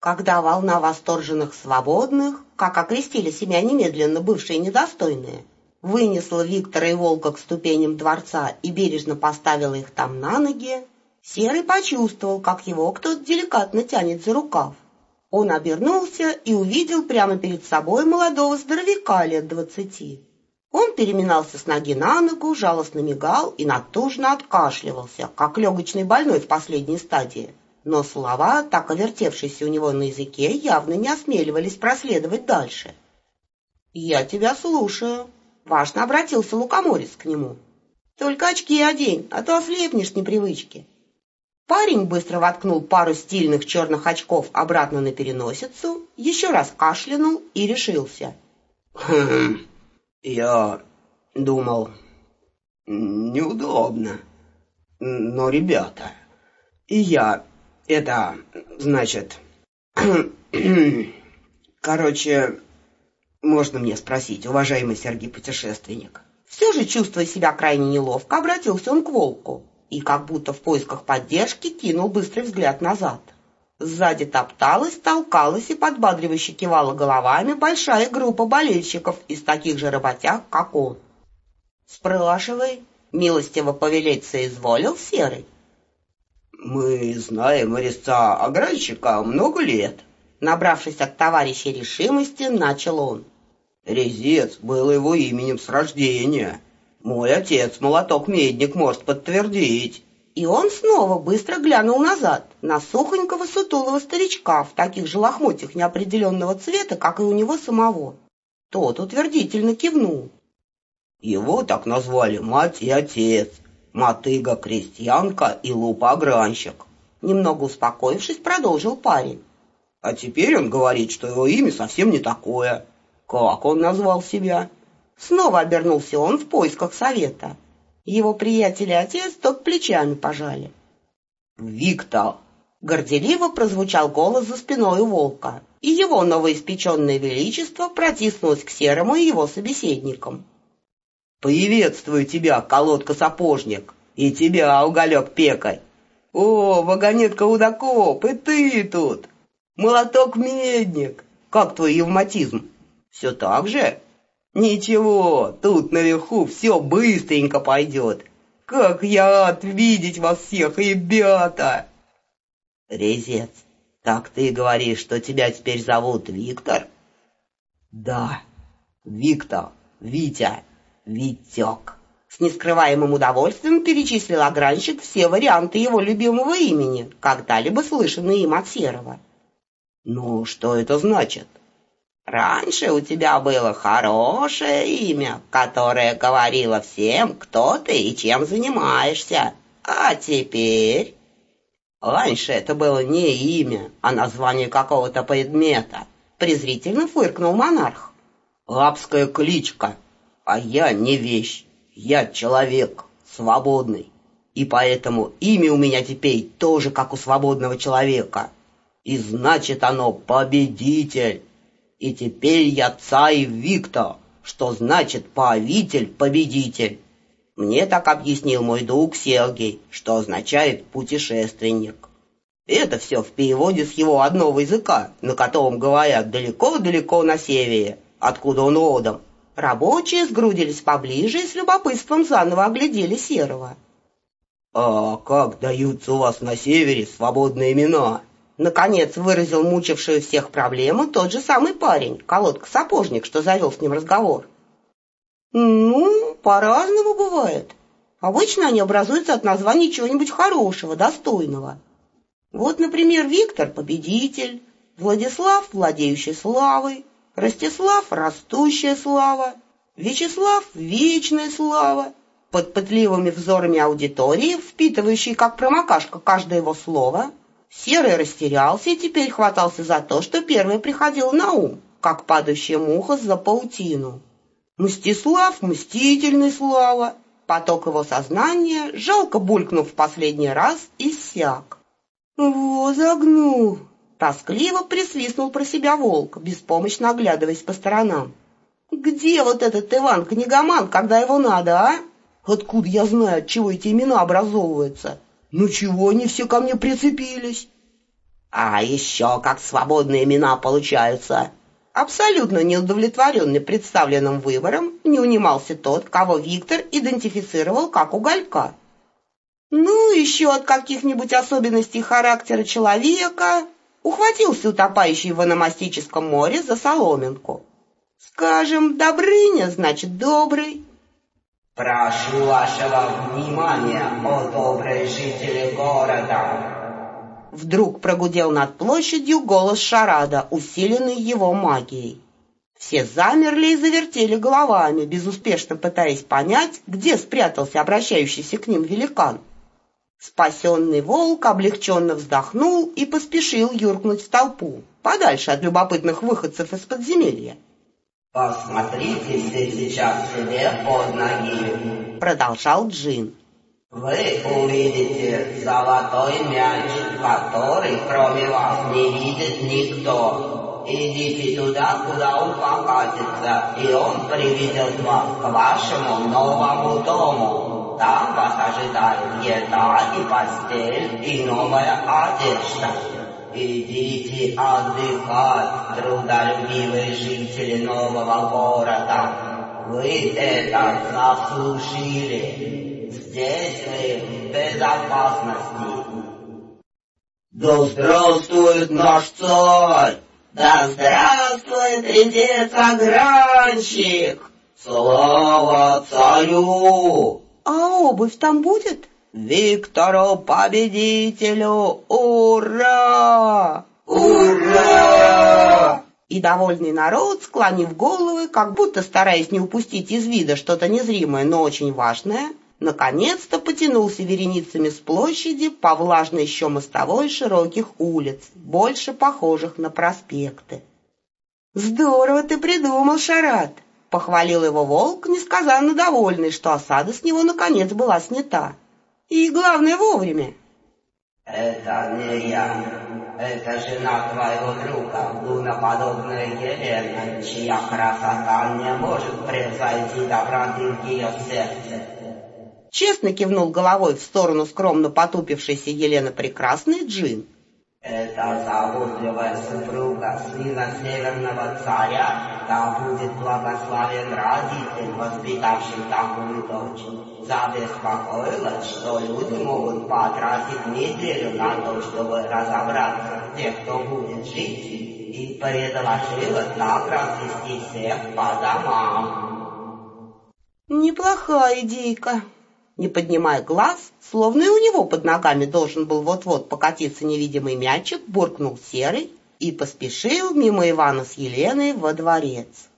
Когда волна восторженных свободных, как окрестили себя немедленно бывшие недостойные, вынесла Виктора и Волка к ступеням дворца и бережно поставила их там на ноги, Серый почувствовал, как его кто-то деликатно тянет за рукав. Он обернулся и увидел прямо перед собой молодого здоровяка лет 20. Он переминался с ноги на ногу, жалостно мигал и натужно откашливался, как легочный больной в последней стадии. Но слова, так овертевшиеся у него на языке, явно не осмеливались проследовать дальше. «Я тебя слушаю», — важно обратился Лукоморец к нему. «Только очки одень, а то ослепнешь с непривычки». Парень быстро воткнул пару стильных черных очков обратно на переносицу, еще раз кашлянул и решился. Я думал, неудобно. Но, ребята, значит... Короче, можно мне спросить, уважаемый Сергей Путешественник?» Все же, чувствуя себя крайне неловко, обратился он к Волку и, как будто в поисках поддержки, кинул быстрый взгляд назад. Сзади топталась, толкалась и подбадривающе кивала головами большая группа болельщиков из таких же работяг, как он. «Спрашивай», — милостиво повелеть соизволил Серый. «Мы знаем резца огранщика много лет», — набравшись от товарища решимости, начал он. «Резец был его именем с рождения. Мой отец, молоток-медник, может подтвердить». И он снова быстро глянул назад, на сухонького сутулого старичка в таких же лохмотьях неопределенного цвета, как и у него самого. Тот утвердительно кивнул. «Его так назвали мать и отец, мотыга-крестьянка и лупа-огранщик», — немного успокоившись, продолжил парень. «А теперь он говорит, что его имя совсем не такое. Как он назвал себя?» Снова обернулся он в поисках совета. Его приятель и отец только плечами пожали. «Виктор!» — горделиво прозвучал голос за спиной у Волка, и его новоиспеченное величество протиснулось к Серому и его собеседникам. «Приветствую тебя, колодка-сапожник, и тебя, уголек-пекарь! О, вагонетка-удокоп, и ты тут! Молоток-медник! Как твой евматизм? Все так же?» «Ничего, тут наверху все быстренько пойдет. Как я рад видеть вас всех, ребята!» «Резец, так ты говоришь, что тебя теперь зовут Виктор?» «Да, Виктор, Витя, Витек». С нескрываемым удовольствием перечислил огранщик все варианты его любимого имени, когда-либо слышанные им от Серого. «Ну, что это значит?» «Раньше у тебя было хорошее имя, которое говорило всем, кто ты и чем занимаешься. А теперь...» «Раньше это было не имя, а название какого-то предмета», — презрительно фыркнул монарх. «Рабская кличка. А я не вещь, я человек, свободный. И поэтому имя у меня теперь тоже как у свободного человека. И значит оно победитель. И теперь я царь Виктор, что значит правитель-победитель. Мне так объяснил мой друг Сергей, что означает путешественник. Это все в переводе с его одного языка, на котором говорят далеко-далеко на севере, откуда он родом». Рабочие сгрудились поближе и с любопытством заново оглядели Серого. «А как даются у вас на севере свободные имена?» Наконец выразил мучившую всех проблему тот же самый парень, колодка-сапожник, что завел с ним разговор. «Ну, по-разному бывает. Обычно они образуются от названий чего-нибудь хорошего, достойного. Вот, например, Виктор — победитель, Владислав — владеющий славой, Ростислав — растущая слава, Вячеслав — вечная слава». Под пытливыми взорами аудитории, впитывающей как промокашка каждое его слово, Серый растерялся и теперь хватался за то, что первое приходило на ум, как падающая муха за паутину. Мстислав — мстительный слава. Поток его сознания, жалко булькнув в последний раз, иссяк. «Во загнул!» — тоскливо присвистнул про себя Волк, беспомощно оглядываясь по сторонам. «Где вот этот Иван-книгоман, когда его надо, а? Откуда я знаю, от чего эти имена образовываются? Ну чего они все ко мне прицепились?» А еще как свободные имена получаются. Абсолютно неудовлетворенный представленным выбором, не унимался тот, кого Виктор идентифицировал как Уголька. Ну, еще от каких-нибудь особенностей характера человека ухватился утопающий в аномастическом море за соломинку. Скажем, Добрыня, значит, добрый. Прошу вашего внимания, о добрые жители города. Вдруг прогудел над площадью голос Шарада, усиленный его магией. Все замерли и завертели головами, безуспешно пытаясь понять, где спрятался обращающийся к ним великан. Спасенный волк облегченно вздохнул и поспешил юркнуть в толпу, подальше от любопытных выходцев из подземелья. «Посмотрите все сейчас себе под ноги», — продолжал Джин. «Вы увидите золотой мяч, который кроме вас не видит никто. Идите туда, куда он покатится, и он приведет вас к вашему новому дому. Там вас ожидает еда и постель, и новая одежда. Идите отдыхать, трудолюбивые жители нового города. Вы это заслужили. Здесь вы в безопасности». Да здравствует наш царь! Да здравствует резец-огранщик! Слава царю! А обувь там будет? Виктору победителю! Ура! Ура! И довольный народ, склонив головы, как будто стараясь не упустить из вида что-то незримое, но очень важное, наконец-то потянулся вереницами с площади по влажной еще мостовой широких улиц, больше похожих на проспекты. «Здорово ты придумал, Шарад!» — похвалил его волк, несказанно довольный, что осада с него наконец была снята. «И главное, вовремя!» «Это не я. Это жена твоего друга, луноподобная Елена, чья красота не может превзойти доброты в ее сердце». Честно кивнул головой в сторону скромно потупившейся Елены Прекрасной Джин. «Это заботливая супруга сына Северного царя, да будет благословен родитель, воспитавший такую дочь. Забеспокоилась, что люди могут потратить неделю на то, чтобы разобраться, где кто будет жить, и предложила так развести всех по домам». «Неплохая идейка». Не поднимая глаз, словно и у него под ногами должен был вот-вот покатиться невидимый мячик, буркнул Серый и поспешил мимо Ивана с Еленой во дворец.